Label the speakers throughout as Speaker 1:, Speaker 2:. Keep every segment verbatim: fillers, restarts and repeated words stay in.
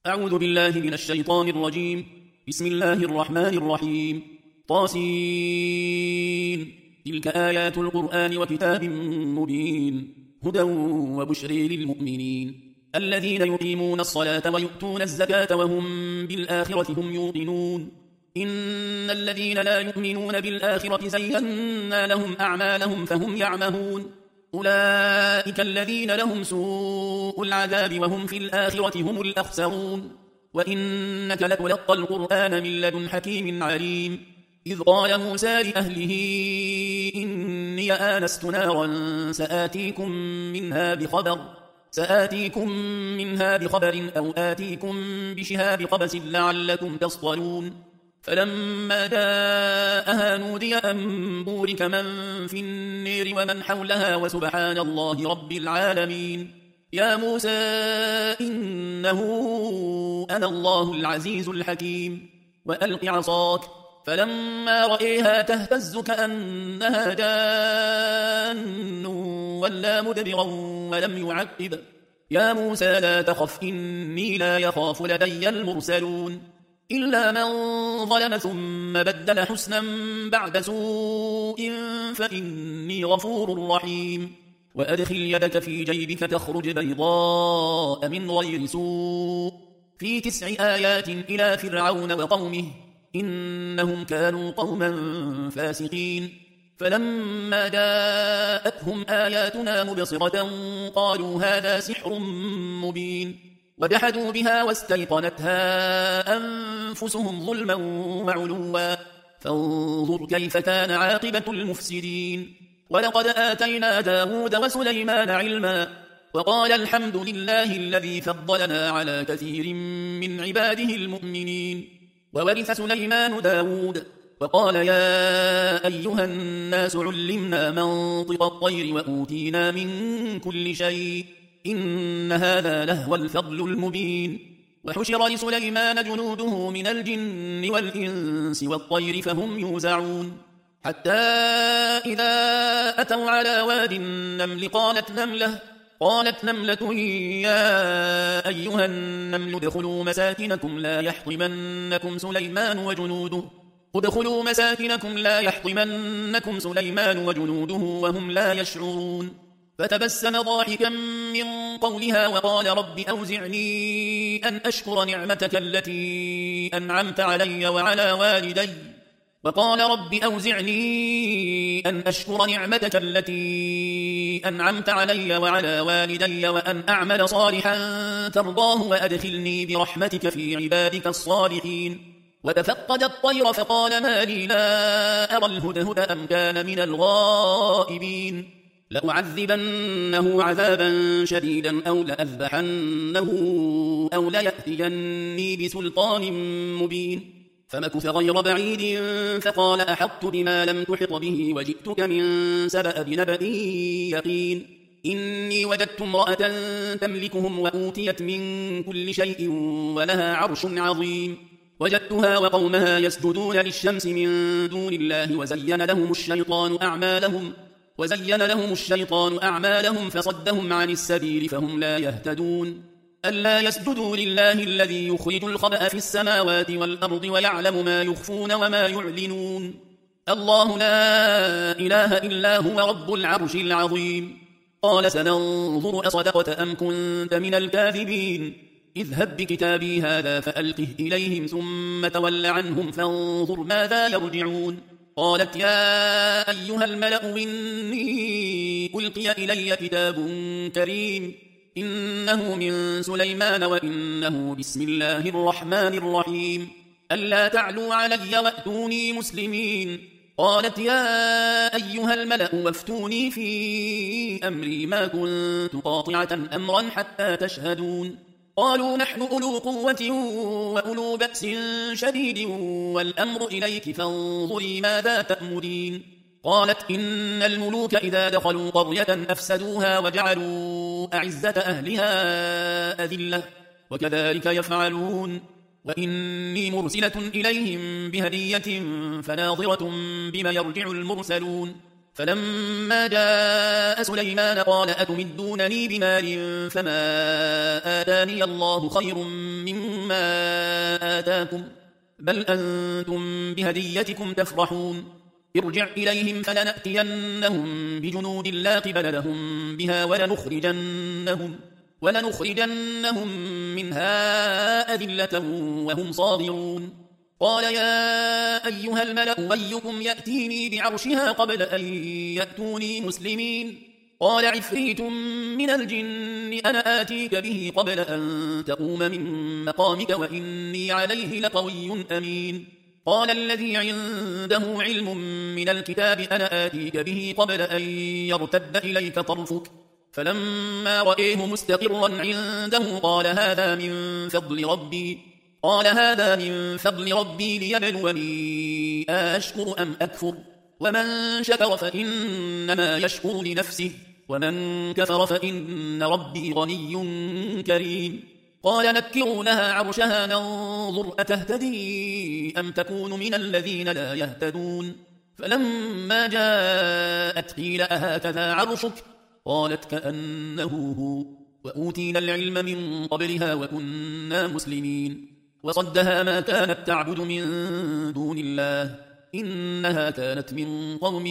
Speaker 1: أعوذ بالله من الشيطان الرجيم. بسم الله الرحمن الرحيم. طاسين. تلك آيات القرآن وكتاب مبين هدى وبشرى للمؤمنين الذين يقيمون الصلاة ويؤتون الزكاة وهم بالآخرة هم يوقنون. إن الذين لا يؤمنون بالآخرة زينا لهم أعمالهم فهم يعمهون. أولئك الذين لهم سوء العذاب وهم في الآخرة هم الأخسرون. وإنك لتلقى القرآن من لدن حكيم عليم. إذ قال موسى لأهله إني آنست نارا سآتيكم منها بخبر سآتيكم منها بخبر أو آتيكم بشهاب قبس لعلكم تصطلون. فلما جاءها نودي أن بورك من في النير ومن حولها وسبحان الله رب العالمين. يا موسى إنه أنا الله العزيز الحكيم. وألق عصاك فلما رأيها تهتز كأنها جان ولا مدبرا ولم يعقب. يا موسى لا تخف إني لا يخاف لدي المرسلون. إلا من ظلم ثم بدل حسنا بعد سوء فإني غفور رحيم. وأدخل يدك في جيبك تخرج بيضاء من غير سوء في تسع آيات إلى فرعون وقومه إنهم كانوا قوما فاسقين. فلما جاءتهم آياتنا مبصرة قالوا هذا سحر مبين. وجحدوا بها واستيقنتها أنفسهم ظلما وعلوا فانظر كيف كان عاقبة المفسدين. ولقد آتينا داود وسليمان علما وقال الحمد لله الذي فضلنا على كثير من عباده المؤمنين. وورث سليمان داود وقال يا أيها الناس علمنا منطق الطير وأوتينا من كل شيء إن هذا لهو الفضل المبين. وحشر لسليمان جنوده من الجن والإنس والطير فهم يوزعون. حتى إذا أتوا على واد النمل قالت نملة قالت نملة يا أيها النمل ادخلوا مساكنكم لا يحطمنكم سليمان وجنوده ادخلوا مساكنكم لا يحطمنكم سليمان وجنوده وهم لا يشعرون. فتبسم ضاحكا من قولها وقال رب أوزعني أن أشكر نعمتك التي أنعمت علي وعلى والدي وقال رب أوزعني أن أشكر نعمتك التي أنعمت علي وعلى والدي وأن أعمل صالحا ترضاه وأدخلني برحمتك في عبادك الصالحين. وتفقد الطير فقال ما لي لا أرى الهدهد أم كان من الغائبين. لأعذبنه عذابا شديدا أو لأذبحنه أو ليأتيني بسلطان مبين. فمكث غير بعيد فقال أحطت بما لم تحط به وجئتك من سبأ بنبأ يقين. إني وجدت امرأة تملكهم وأوتيت من كل شيء ولها عرش عظيم. وجدتها وقومها يسجدون للشمس من دون الله وزين لهم الشيطان أعمالهم وزين لهم الشيطان أعمالهم فصدهم عن السبيل فهم لا يهتدون. ألا يسجدوا لله الذي يخرج الخبأ في السماوات والأرض ويعلم ما يخفون وما يعلنون. الله لا إله إلا هو رب العرش العظيم. قال سننظر أصدقت أم كنت من الكاذبين. اذهب بكتابي هذا فألقه إليهم ثم تول عنهم فانظر ماذا يرجعون. قالت يا أيها الملأ إني ألقي إلي كتاب كريم إنه من سليمان وإنه بسم الله الرحمن الرحيم. ألا تعلوا علي وأتوني مسلمين. قالت يا أيها الملأ وافتوني في أمري ما كنت قاطعة أمرا حتى تشهدون. قالوا نحن أولو قوة وأولو بأس شديد والأمر إليك فانظري ماذا تأمرين. قالت إن الملوك إذا دخلوا قرية أفسدوها وجعلوا أعزة أهلها أذلة وكذلك يفعلون. وإني مرسلة إليهم بهدية فناظرة بما يرجع المرسلون. فلما جاء سليمان قال أتمدونني بمال فما آتاني الله خير مما ما آتاكم بل أنتم بهديتكم تفرحون ارجع إليهم فلنأتينهم بجنود لا قبل لهم بها ولنخرجنهم, ولنخرجنهم منها أذلة وهم صاغرون قال يا أيها الملأ أيكم يأتيني بعرشها قبل أن يأتوني مسلمين قال عفريت من الجن أنا آتيك به قبل أن تقوم من مقامك وإني عليه لقوي أمين قال الذي عنده علم من الكتاب أنا آتيك به قبل أن يرتد إليك طرفك فلما رأيه مستقرا عنده قال هذا من فضل ربي قال هذا من فضل ربي ليبلوني أشكر أم أكفر ومن شكر فإنما يشكر لنفسه ومن كفر فإن ربي غني كريم قال نكروا لها عرشها ننظر أتهتدي أم تكون من الذين لا يهتدون فلما جاءت قيل أهكذا عرشك قالت كأنه هو وأوتينا العلم من قبلها وكنا مسلمين وصدها ما كانت تعبد من دون الله إنها كانت من قوم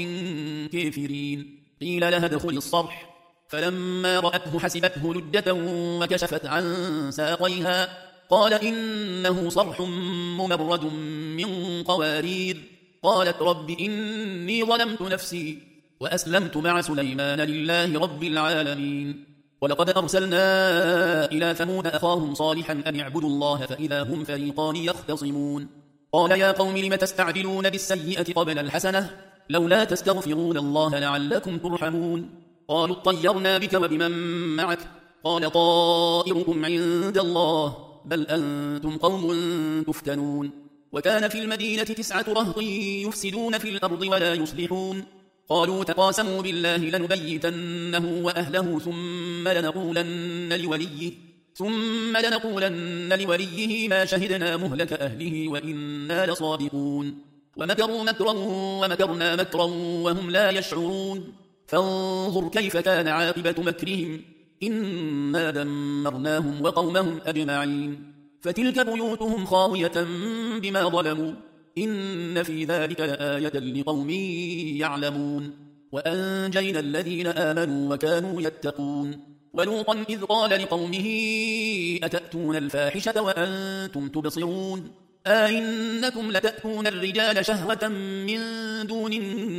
Speaker 1: كافرين قيل لها ادخل الصرح فلما رأته حسبته لجة وكشفت عن ساقيها قال إنه صرح ممرد من قوارير قالت رب إني ظلمت نفسي وأسلمت مع سليمان لله رب العالمين ولقد أرسلنا إلى ثمود أخاهم صالحا أن اعبدوا الله فإذا هم فريقان يختصمون قال يا قوم لم تستعجلون بالسيئة قبل الحسنة لولا تستغفرون الله لعلكم ترحمون قالوا اطيرنا بك وبمن معك قال طائركم عند الله بل أنتم قوم تفتنون وكان في المدينة تسعة رهط يفسدون في الأرض ولا يصلحون قالوا تقاسموا بالله لنبيتنه وأهله ثم لنقولن لوليه ثم لنقولن لوليه ما شهدنا مهلك أهله وإنا لصادقون ومكروا مكرا ومكرنا مكرا وهم لا يشعرون فانظر كيف كان عاقبة مكرهم إنا دمرناهم وقومهم أجمعين فتلك بيوتهم خاوية بما ظلموا إن في ذلك لآية لقوم يعلمون وأنجينا الذين آمنوا وكانوا يتقون ولوطا إذ قال لقومه أتأتون الفاحشة وأنتم تبصرون أئنكم لتأتون الرجال شهوة من دون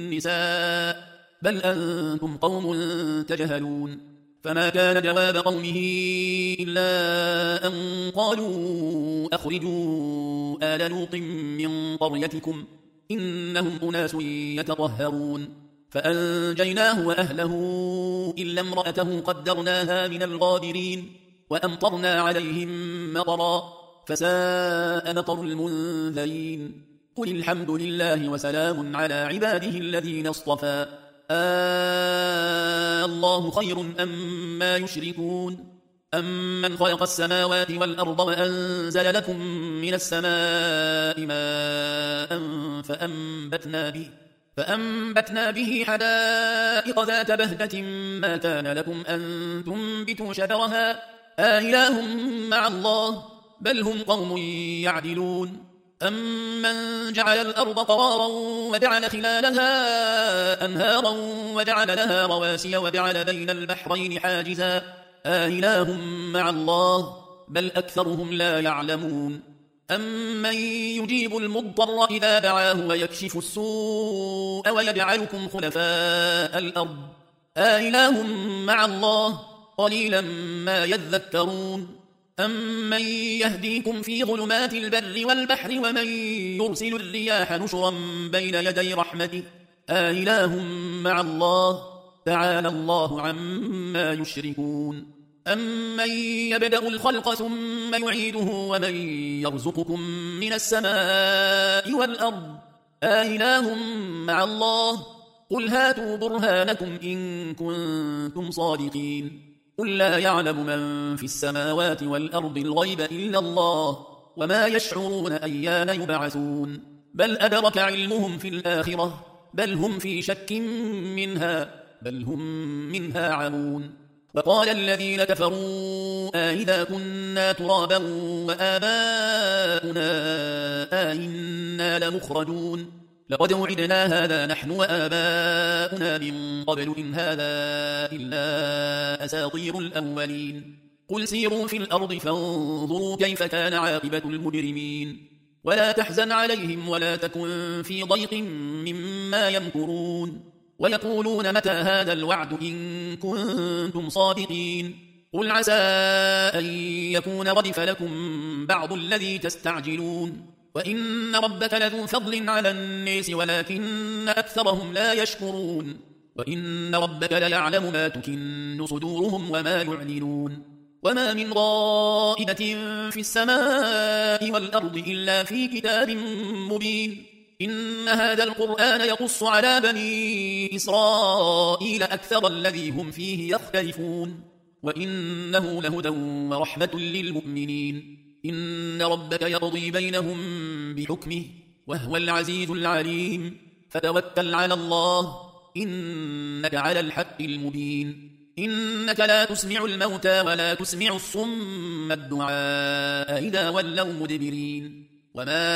Speaker 1: النساء بل أنتم قوم تجهلون فما كان جواب قومه إلا أن قالوا أخرجوا آل لوط من قريتكم إنهم أناس يتطهرون فأنجيناه وأهله إلا امرأته قدرناها من الغابرين وأمطرنا عليهم مطرا فساء مطر المنذرين قل الحمد لله وسلام على عباده الذين اصطفى آه الله خير أم ما يشركون أمن خلق السماوات والأرض وأنزل لكم من السماء ماء فأنبتنا به فأنبتنا به حدائق ذات بهجة ما كان لكم أن تنبتوا شجرها آإله مع الله بل هم قوم يعدلون أمن جعل الأرض قرارا وجعل خلالها أنهارا وجعل لها رواسي وجعل بين البحرين حاجزا آإله مع الله بل أكثرهم لا يعلمون أمن يجيب المضطر إذا دعاه ويكشف السوء ويجعلكم خلفاء الأرض آإله مع الله قليلا ما يذكرون أمن يهديكم في ظلمات البر والبحر ومن يرسل الرياح نشرا بين يدي رحمته آإله مع الله تعالى الله عما يشركون أمن يبدأ الخلق ثم يعيده ومن يرزقكم من السماء والأرض آإله مع الله قل هاتوا برهانكم إن كنتم صادقين قل لا يعلم من في السماوات والأرض الغيب إلا الله وما يشعرون أيان يبعثون بل أدرك علمهم في الآخرة بل هم في شك منها بل هم منها عمون وقال الذين كفروا أئذا كنا ترابا وآباؤنا أئنا لمخرجون لقد وعدنا هذا نحن وآباؤنا من قبل إن هذا إلا أساطير الأولين قل سيروا في الأرض فانظروا كيف كان عاقبة المجرمين ولا تحزن عليهم ولا تكن في ضيق مما يمكرون ويقولون متى هذا الوعد إن كنتم صادقين قل عسى أن يكون ردف لكم بعض الذي تستعجلون وإن ربك لذو فضل على الناس ولكن أكثرهم لا يشكرون وإن ربك ليعلم ما تكن صدورهم وما يعلنون وما من غائبة في السماء والأرض إلا في كتاب مبين إن هذا القرآن يقص على بني إسرائيل أكثر الذي هم فيه يختلفون وإنه لهدى ورحمة للمؤمنين إن ربك يقضي بينهم بحكمه وهو العزيز العليم فتوكل على الله إنك على الحق المبين إنك لا تسمع الموتى ولا تسمع الصم الدعاء إذا ولوا مدبرين وما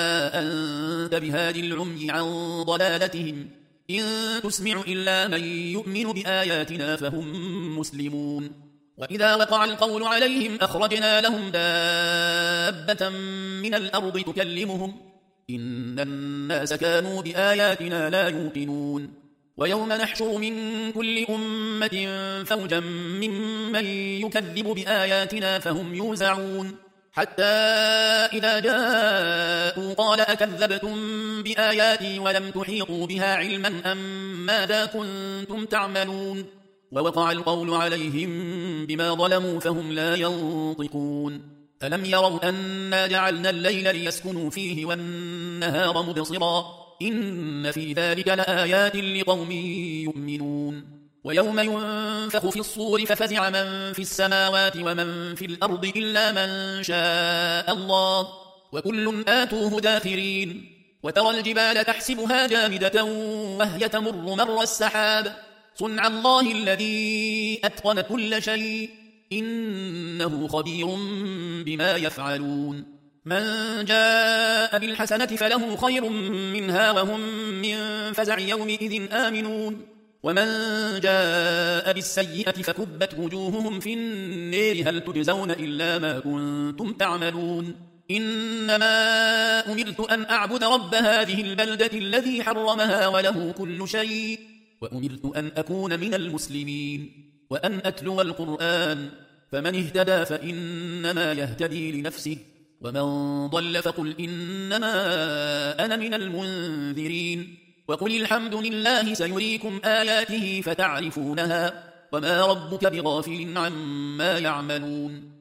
Speaker 1: أنت بهادي العمي عن ضلالتهم إن تسمع إلا من يؤمن بآياتنا فهم مسلمون وإذا وقع القول عليهم أخرجنا لهم دابة من الأرض تكلمهم إن الناس كانوا بآياتنا لا يوقنون ويوم نحشر من كل أمة فوجا ممن يكذب بآياتنا فهم يوزعون حتى إذا جاءوا قال أكذبتم بآياتي ولم تحيطوا بها علما أم ماذا كنتم تعملون ووقع القول عليهم بما ظلموا فهم لا ينطقون ألم يروا أنا جعلنا الليل ليسكنوا فيه والنهار مبصرا إن في ذلك لآيات لقوم يؤمنون ويوم ينفخ في الصور ففزع من في السماوات ومن في الأرض إلا من شاء الله وكل آتوه داخرين وترى الجبال تحسبها جامدة وهي تمر مر السحاب صنع الله الذي أتقن كل شيء إنه خبير بما يفعلون من جاء بالحسنة فله خير منها وهم من فزع يومئذ آمنون ومن جاء بالسيئة فكبت وجوههم في النار هل تجزون إلا ما كنتم تعملون إنما أمرت أن أعبد رب هذه البلدة الذي حرمها وله كل شيء وأمرت أن أكون من المسلمين وأن أتلو القرآن فمن اهتدى فإنما يهتدي لنفسه ومن ضل فقل إنما أنا من المنذرين وقل الحمد لله سيريكم آياته فتعرفونها وما ربك بغافل عما يعملون